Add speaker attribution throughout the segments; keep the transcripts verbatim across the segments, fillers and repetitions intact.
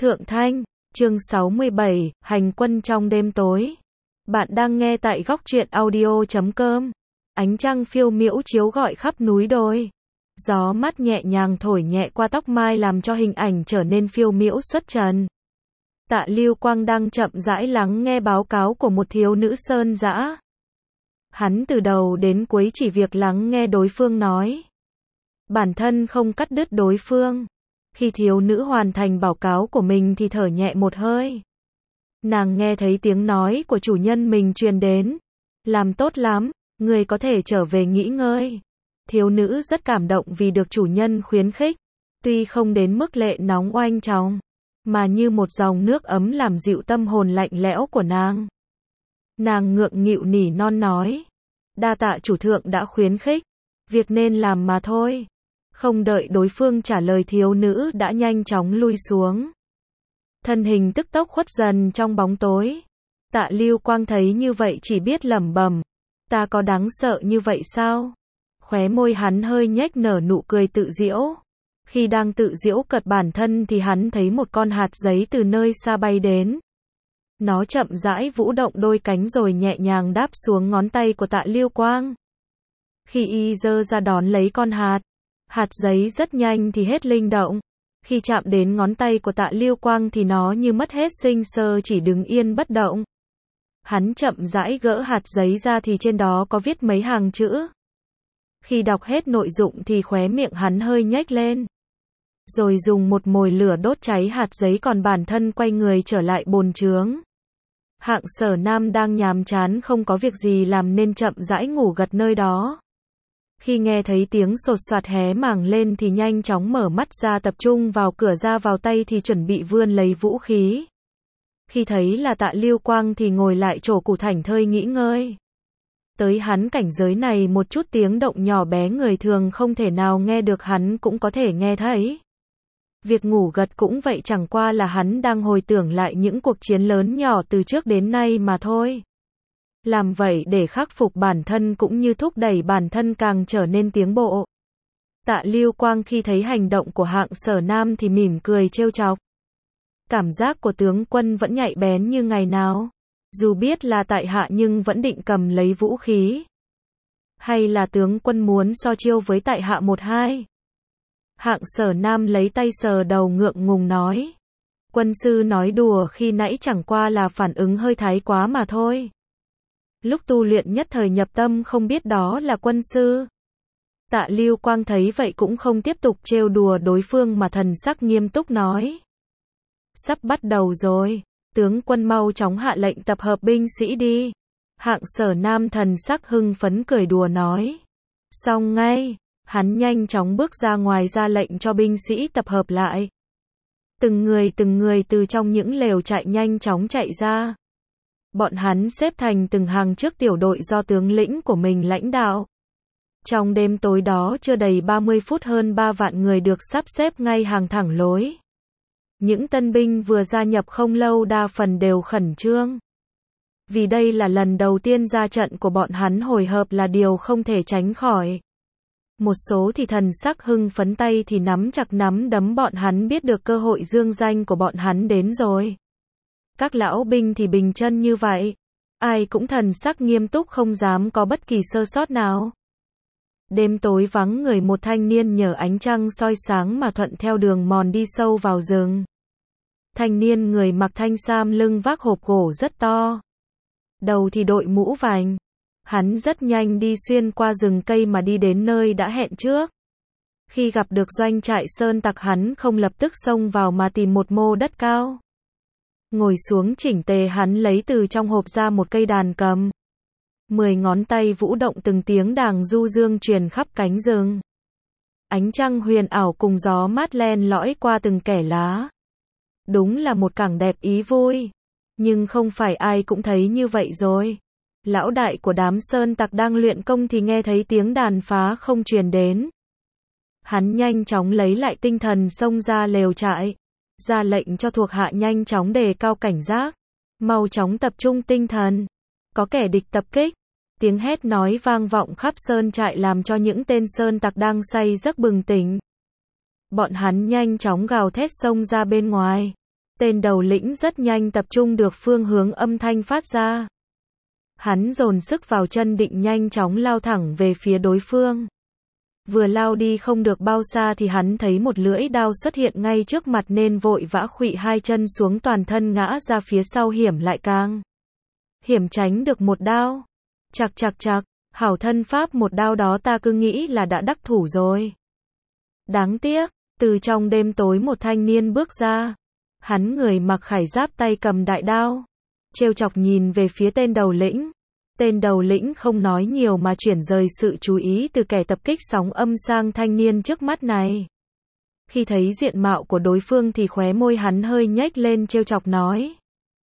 Speaker 1: Thượng Thanh, chương sáu mươi bảy, hành quân trong đêm tối. Bạn đang nghe tại góc truyện audio chấm com. Ánh trăng phiêu miễu chiếu rọi khắp núi đồi. Gió mát nhẹ nhàng thổi nhẹ qua tóc mai làm cho hình ảnh trở nên phiêu miễu xuất trần. Tạ Lưu Quang đang chậm rãi lắng nghe báo cáo của một thiếu nữ sơn dã. Hắn từ đầu đến cuối chỉ việc lắng nghe đối phương nói. Bản thân không cắt đứt đối phương. Khi thiếu nữ hoàn thành báo cáo của mình thì thở nhẹ một hơi. Nàng nghe thấy tiếng nói của chủ nhân mình truyền đến. Làm tốt lắm, người có thể trở về nghỉ ngơi. Thiếu nữ rất cảm động vì được chủ nhân khuyến khích. Tuy không đến mức lệ nóng oanh tròng, mà như một dòng nước ấm làm dịu tâm hồn lạnh lẽo của nàng. Nàng ngượng nghịu nỉ non nói. Đa tạ chủ thượng đã khuyến khích. Việc nên làm mà thôi. Không đợi đối phương trả lời thiếu nữ đã nhanh chóng lui xuống. Thân hình tức tốc khuất dần trong bóng tối. Tạ Lưu Quang thấy như vậy chỉ biết lẩm bẩm. Ta có đáng sợ như vậy sao? Khóe môi hắn hơi nhếch nở nụ cười tự giễu. Khi đang tự giễu cợt bản thân thì hắn thấy một con hạt giấy từ nơi xa bay đến. Nó chậm rãi vũ động đôi cánh rồi nhẹ nhàng đáp xuống ngón tay của Tạ Lưu Quang. Khi y giơ ra đón lấy con hạt, hạt giấy rất nhanh thì hết linh động. Khi chạm đến ngón tay của Tạ Lưu Quang thì nó như mất hết sinh sơ chỉ đứng yên bất động. Hắn chậm rãi gỡ hạt giấy ra thì trên đó có viết mấy hàng chữ. Khi đọc hết nội dung thì khóe miệng hắn hơi nhếch lên. Rồi dùng một mồi lửa đốt cháy hạt giấy còn bản thân quay người trở lại bồn chướng. Hạng Sở Nam đang nhàm chán không có việc gì làm nên chậm rãi ngủ gật nơi đó. Khi nghe thấy tiếng sột soạt hé màng lên thì nhanh chóng mở mắt ra tập trung vào cửa ra vào tay thì chuẩn bị vươn lấy vũ khí. Khi thấy là Tạ Lưu Quang thì ngồi lại chỗ cũ thảnh thơi nghỉ ngơi. Tới hắn cảnh giới này một chút tiếng động nhỏ bé người thường không thể nào nghe được hắn cũng có thể nghe thấy. Việc ngủ gật cũng vậy chẳng qua là hắn đang hồi tưởng lại những cuộc chiến lớn nhỏ từ trước đến nay mà thôi. Làm vậy để khắc phục bản thân cũng như thúc đẩy bản thân càng trở nên tiến bộ. Tạ Lưu Quang khi thấy hành động của Hạng Sở Nam thì mỉm cười trêu chọc. Cảm giác của tướng quân vẫn nhạy bén như ngày nào. Dù biết là tại hạ nhưng vẫn định cầm lấy vũ khí. Hay là tướng quân muốn so chiêu với tại hạ một hai? Hạng Sở Nam lấy tay sờ đầu ngượng ngùng nói. Quân sư nói đùa khi nãy chẳng qua là phản ứng hơi thái quá mà thôi. Lúc tu luyện nhất thời nhập tâm không biết đó là quân sư. Tạ Lưu Quang thấy vậy cũng không tiếp tục trêu đùa đối phương mà thần sắc nghiêm túc nói. Sắp bắt đầu rồi, tướng quân mau chóng hạ lệnh tập hợp binh sĩ đi. Hạng Sở Nam thần sắc hưng phấn cười đùa nói. Xong ngay, hắn nhanh chóng bước ra ngoài ra lệnh cho binh sĩ tập hợp lại. Từng người từng người từ trong những lều trại nhanh chóng chạy ra. Bọn hắn xếp thành từng hàng trước tiểu đội do tướng lĩnh của mình lãnh đạo. Trong đêm tối đó chưa đầy ba mươi phút hơn ba vạn người được sắp xếp ngay hàng thẳng lối. Những tân binh vừa gia nhập không lâu đa phần đều khẩn trương. Vì đây là lần đầu tiên ra trận của bọn hắn hồi hộp là điều không thể tránh khỏi. Một số thì thần sắc hưng phấn tay thì nắm chặt nắm đấm bọn hắn biết được cơ hội dương danh của bọn hắn đến rồi. Các lão binh thì bình chân như vậy. Ai cũng thần sắc nghiêm túc không dám có bất kỳ sơ sót nào. Đêm tối vắng người một thanh niên nhờ ánh trăng soi sáng mà thuận theo đường mòn đi sâu vào rừng. Thanh niên người mặc thanh sam lưng vác hộp gỗ rất to. Đầu thì đội mũ vành. Hắn rất nhanh đi xuyên qua rừng cây mà đi đến nơi đã hẹn trước. Khi gặp được doanh trại sơn tặc hắn không lập tức xông vào mà tìm một mô đất cao. Ngồi xuống chỉnh tề hắn lấy từ trong hộp ra một cây đàn cầm. Mười ngón tay vũ động từng tiếng đàn du dương truyền khắp cánh rừng. Ánh trăng huyền ảo cùng gió mát len lỏi qua từng kẽ lá. Đúng là một cảnh đẹp ý vui. Nhưng không phải ai cũng thấy như vậy rồi. Lão đại của đám sơn tặc đang luyện công thì nghe thấy tiếng đàn phá không truyền đến. Hắn nhanh chóng lấy lại tinh thần xông ra lều trại. Ra lệnh cho thuộc hạ nhanh chóng đề cao cảnh giác. Mau chóng tập trung tinh thần. Có kẻ địch tập kích. Tiếng hét nói vang vọng khắp sơn trại làm cho những tên sơn tặc đang say giấc bừng tỉnh. Bọn hắn nhanh chóng gào thét xông ra bên ngoài. Tên đầu lĩnh rất nhanh tập trung được phương hướng âm thanh phát ra. Hắn dồn sức vào chân định nhanh chóng lao thẳng về phía đối phương. Vừa lao đi không được bao xa thì hắn thấy một lưỡi đao xuất hiện ngay trước mặt nên vội vã khuỵu hai chân xuống, toàn thân ngã ra phía sau, hiểm lại càng hiểm tránh được một đao. Chạc chạc chạc, hảo thân pháp một đao đó ta cứ nghĩ là đã đắc thủ rồi. Đáng tiếc, từ trong đêm tối một thanh niên bước ra. Hắn người mặc khải giáp, tay cầm đại đao. Trêu chọc nhìn về phía tên đầu lĩnh. Tên đầu lĩnh không nói nhiều mà chuyển rời sự chú ý từ kẻ tập kích sóng âm sang thanh niên trước mắt này. Khi thấy diện mạo của đối phương thì khóe môi hắn hơi nhếch lên, trêu chọc nói.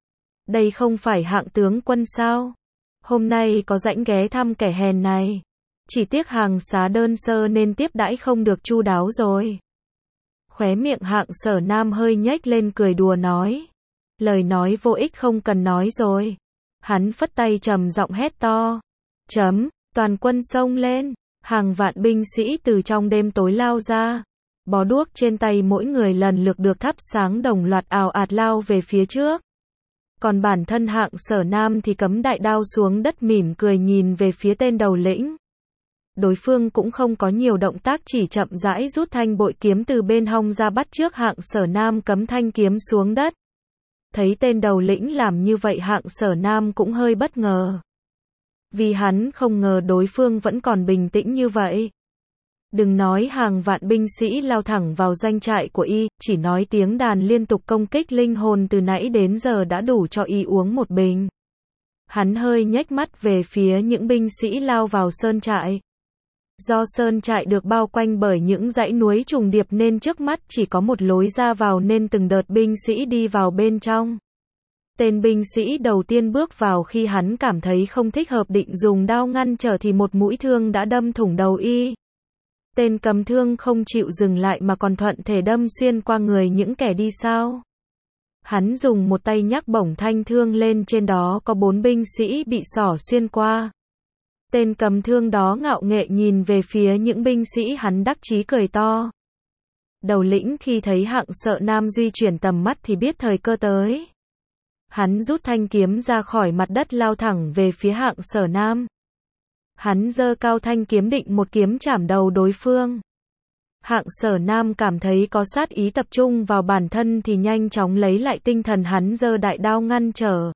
Speaker 1: Đây không phải Hạng tướng quân sao? Hôm nay có rảnh ghé thăm kẻ hèn này. Chỉ tiếc hàng xá đơn sơ nên tiếp đãi không được chu đáo rồi. Khóe miệng Hạng Sở Nam hơi nhếch lên, cười đùa nói. Lời nói vô ích, không cần nói rồi. Hắn phất tay trầm giọng hét to. Chấm, toàn quân xông lên. Hàng vạn binh sĩ từ trong đêm tối lao ra. Bó đuốc trên tay mỗi người lần lượt được thắp sáng, đồng loạt ào ạt lao về phía trước. Còn bản thân Hạng Sở Nam thì cắm đại đao xuống đất, mỉm cười nhìn về phía tên đầu lĩnh. Đối phương cũng không có nhiều động tác, chỉ chậm rãi rút thanh bội kiếm từ bên hông ra, bắt trước Hạng Sở Nam cắm thanh kiếm xuống đất. Thấy tên đầu lĩnh làm như vậy, Hạng Sở Nam cũng hơi bất ngờ. Vì hắn không ngờ đối phương vẫn còn bình tĩnh như vậy. Đừng nói hàng vạn binh sĩ lao thẳng vào doanh trại của y, chỉ nói tiếng đàn liên tục công kích linh hồn từ nãy đến giờ đã đủ cho y uống một bình. Hắn hơi nhếch mắt về phía những binh sĩ lao vào sơn trại. Do sơn trại được bao quanh bởi những dãy núi trùng điệp nên trước mắt chỉ có một lối ra vào, nên từng đợt binh sĩ đi vào bên trong. Tên binh sĩ đầu tiên bước vào, khi hắn cảm thấy không thích hợp định dùng đao ngăn trở thì một mũi thương đã đâm thủng đầu y. Tên cầm thương không chịu dừng lại mà còn thuận thể đâm xuyên qua người những kẻ đi sau. Hắn dùng một tay nhắc bổng thanh thương lên, trên đó có bốn binh sĩ bị xỏ xuyên qua. Tên cầm thương đó ngạo nghễ nhìn về phía những binh sĩ, hắn đắc chí cười to. Đầu lĩnh khi thấy Hạng Sở Nam di chuyển tầm mắt thì biết thời cơ tới. Hắn rút thanh kiếm ra khỏi mặt đất, lao thẳng về phía Hạng Sở Nam. Hắn giơ cao thanh kiếm định một kiếm chảm đầu đối phương. Hạng Sở Nam cảm thấy có sát ý tập trung vào bản thân thì nhanh chóng lấy lại tinh thần, hắn giơ đại đao ngăn trở.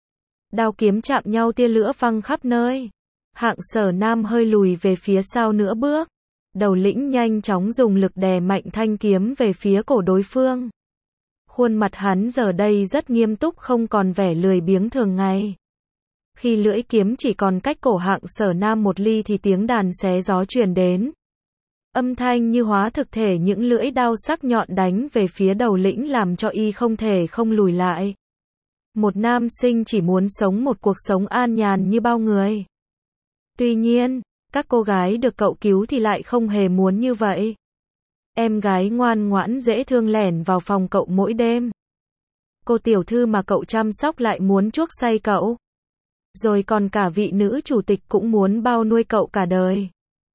Speaker 1: Đao kiếm chạm nhau, tia lửa văng khắp nơi. Hạng Sở Nam hơi lùi về phía sau nửa bước. Đầu lĩnh nhanh chóng dùng lực đè mạnh thanh kiếm về phía cổ đối phương. Khuôn mặt hắn giờ đây rất nghiêm túc, không còn vẻ lười biếng thường ngày. Khi lưỡi kiếm chỉ còn cách cổ Hạng Sở Nam một ly thì tiếng đàn xé gió truyền đến. Âm thanh như hóa thực thể những lưỡi đao sắc nhọn đánh về phía đầu lĩnh, làm cho y không thể không lùi lại. Một nam sinh chỉ muốn sống một cuộc sống an nhàn như bao người. Tuy nhiên, các cô gái được cậu cứu thì lại không hề muốn như vậy. Em gái ngoan ngoãn dễ thương lẻn vào phòng cậu mỗi đêm. Cô tiểu thư mà cậu chăm sóc lại muốn chuốc say cậu. Rồi còn cả vị nữ chủ tịch cũng muốn bao nuôi cậu cả đời.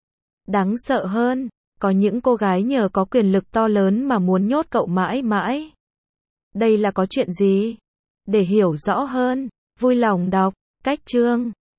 Speaker 1: Đáng sợ hơn, có những cô gái nhờ có quyền lực to lớn mà muốn nhốt cậu mãi mãi. Đây là có chuyện gì? Để hiểu rõ hơn, vui lòng đọc cách chương